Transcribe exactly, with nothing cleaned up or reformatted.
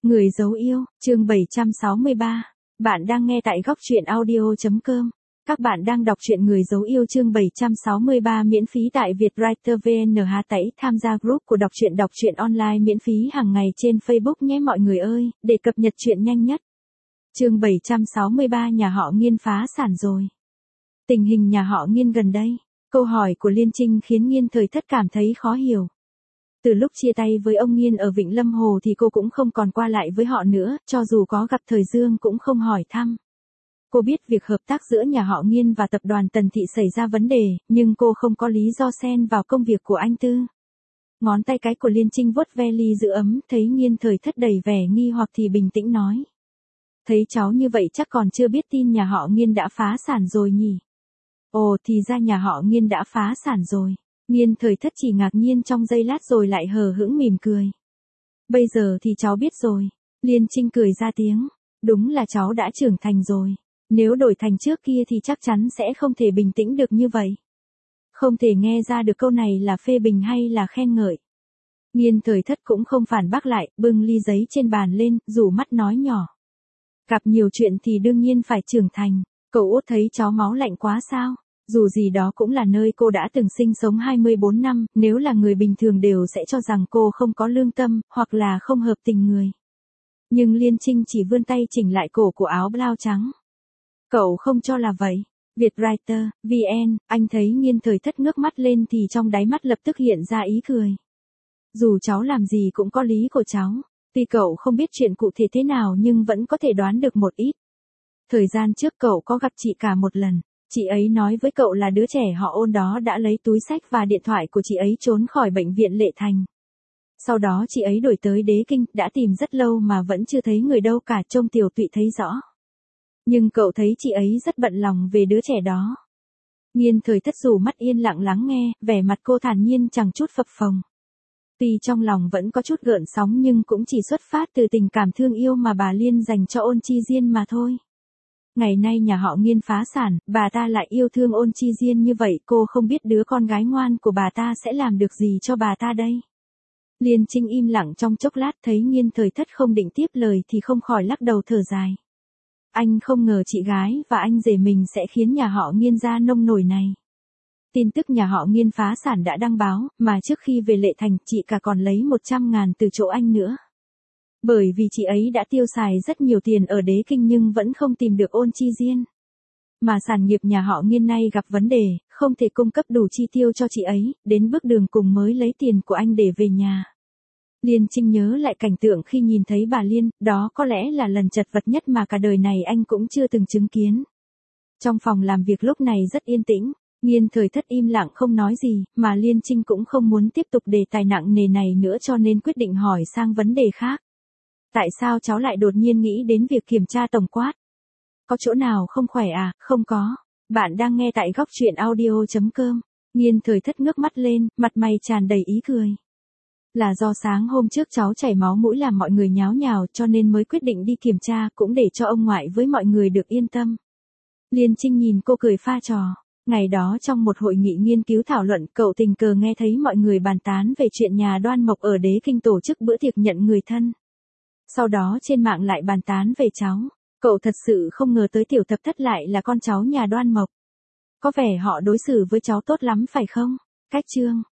Người dấu yêu, chương bảy trăm sáu mươi ba. Bạn đang nghe tại góc truyện audio.com. Các bạn đang đọc truyện Người dấu yêu chương bảy trăm sáu mươi ba miễn phí tại Vietwriter vê en hát tẩy tham gia group của đọc truyện đọc truyện online miễn phí hàng ngày trên Facebook nhé mọi người ơi, để cập nhật truyện nhanh nhất. Chương bảy trăm sáu mươi ba nhà họ Nghiên phá sản rồi. Tình hình nhà họ Nghiên gần đây. Câu hỏi của Liên Trinh khiến Nghiên Thời Thất cảm thấy khó hiểu. Từ lúc chia tay với ông Nghiên ở Vịnh Lâm Hồ thì cô cũng không còn qua lại với họ nữa, cho dù có gặp Thời Dương cũng không hỏi thăm. Cô biết việc hợp tác giữa nhà họ Nghiên và tập đoàn Tần Thị xảy ra vấn đề, nhưng cô không có lý do xen vào công việc của anh Tư. Ngón tay cái của Liên Trinh vuốt ve ly giữ ấm, thấy Nghiên Thời Thất đầy vẻ nghi hoặc thì bình tĩnh nói. Thấy cháu như vậy chắc còn chưa biết tin nhà họ Nghiên đã phá sản rồi nhỉ? Ồ, thì ra nhà họ Nghiên đã phá sản rồi. Nghiên Thời Thất chỉ ngạc nhiên trong giây lát rồi lại hờ hững mỉm cười. Bây giờ thì cháu biết rồi. Liên Trinh cười ra tiếng. Đúng là cháu đã trưởng thành rồi. Nếu đổi thành trước kia thì chắc chắn sẽ không thể bình tĩnh được như vậy. Không thể nghe ra được câu này là phê bình hay là khen ngợi. Nghiên Thời Thất cũng không phản bác lại, bưng ly giấy trên bàn lên, rủ mắt nói nhỏ. Gặp nhiều chuyện thì đương nhiên phải trưởng thành. Cậu út thấy cháu máu lạnh quá sao? Dù gì đó cũng là nơi cô đã từng sinh sống hai mươi bốn năm, nếu là người bình thường đều sẽ cho rằng cô không có lương tâm, hoặc là không hợp tình người. Nhưng Liên Trinh chỉ vươn tay chỉnh lại cổ của áo blau trắng. Cậu không cho là vậy. Vietwriter, vê en, anh thấy Nghiên Thời Thất ngước mắt lên thì trong đáy mắt lập tức hiện ra ý cười. Dù cháu làm gì cũng có lý của cháu, tuy cậu không biết chuyện cụ thể thế nào nhưng vẫn có thể đoán được một ít. Thời gian trước cậu có gặp chị cả một lần. Chị ấy nói với cậu là đứa trẻ họ Ôn đó đã lấy túi xách và điện thoại của chị ấy trốn khỏi bệnh viện Lệ Thành. Sau đó chị ấy đổi tới Đế Kinh, đã tìm rất lâu mà vẫn chưa thấy người đâu cả, trông Tiểu Tụy thấy rõ. Nhưng cậu thấy chị ấy rất bận lòng về đứa trẻ đó. Nghiên Thời Thất dù mắt yên lặng lắng nghe, vẻ mặt cô thản nhiên chẳng chút phập phồng. Tuy trong lòng vẫn có chút gợn sóng nhưng cũng chỉ xuất phát từ tình cảm thương yêu mà bà Liên dành cho Ôn Chi Diên mà thôi. Ngày nay nhà họ Nghiên phá sản, bà ta lại yêu thương Ôn Chi Diên như vậy, cô không biết đứa con gái ngoan của bà ta sẽ làm được gì cho bà ta đây. Liên Trinh im lặng trong chốc lát thấy Nghiên Thời Thất không định tiếp lời thì không khỏi lắc đầu thở dài. Anh không ngờ chị gái và anh rể mình sẽ khiến nhà họ Nghiên ra nông nổi này. Tin tức nhà họ Nghiên phá sản đã đăng báo, mà trước khi về Lệ Thành chị cả còn lấy một trăm ngàn từ chỗ anh nữa. Bởi vì chị ấy đã tiêu xài rất nhiều tiền ở Đế Kinh nhưng vẫn không tìm được Ôn Chi Diên. Mà sản nghiệp nhà họ Nghiên nay gặp vấn đề, không thể cung cấp đủ chi tiêu cho chị ấy, đến bước đường cùng mới lấy tiền của anh để về nhà. Liên Trinh nhớ lại cảnh tượng khi nhìn thấy bà Liên, đó có lẽ là lần chật vật nhất mà cả đời này anh cũng chưa từng chứng kiến. Trong phòng làm việc lúc này rất yên tĩnh, Nghiên Thời Thất im lặng không nói gì, mà Liên Trinh cũng không muốn tiếp tục đề tài nặng nề này nữa cho nên quyết định hỏi sang vấn đề khác. Tại sao cháu lại đột nhiên nghĩ đến việc kiểm tra tổng quát? Có chỗ nào không khỏe à? Không có. Bạn đang nghe tại góc truyện audio.com. Nghiên Thời Thất ngước mắt lên, mặt mày tràn đầy ý cười. Là do sáng hôm trước cháu chảy máu mũi làm mọi người nháo nhào cho nên mới quyết định đi kiểm tra cũng để cho ông ngoại với mọi người được yên tâm. Liên Trinh nhìn cô cười pha trò. Ngày đó trong một hội nghị nghiên cứu thảo luận cậu tình cờ nghe thấy mọi người bàn tán về chuyện nhà Đoan Mộc ở Đế Kinh tổ chức bữa tiệc nhận người thân. Sau đó trên mạng lại bàn tán về cháu. Cậu thật sự không ngờ tới Tiểu Thập Thất lại là con cháu nhà Đoan Mộc. Có vẻ họ đối xử với cháu tốt lắm phải không? Cách chương.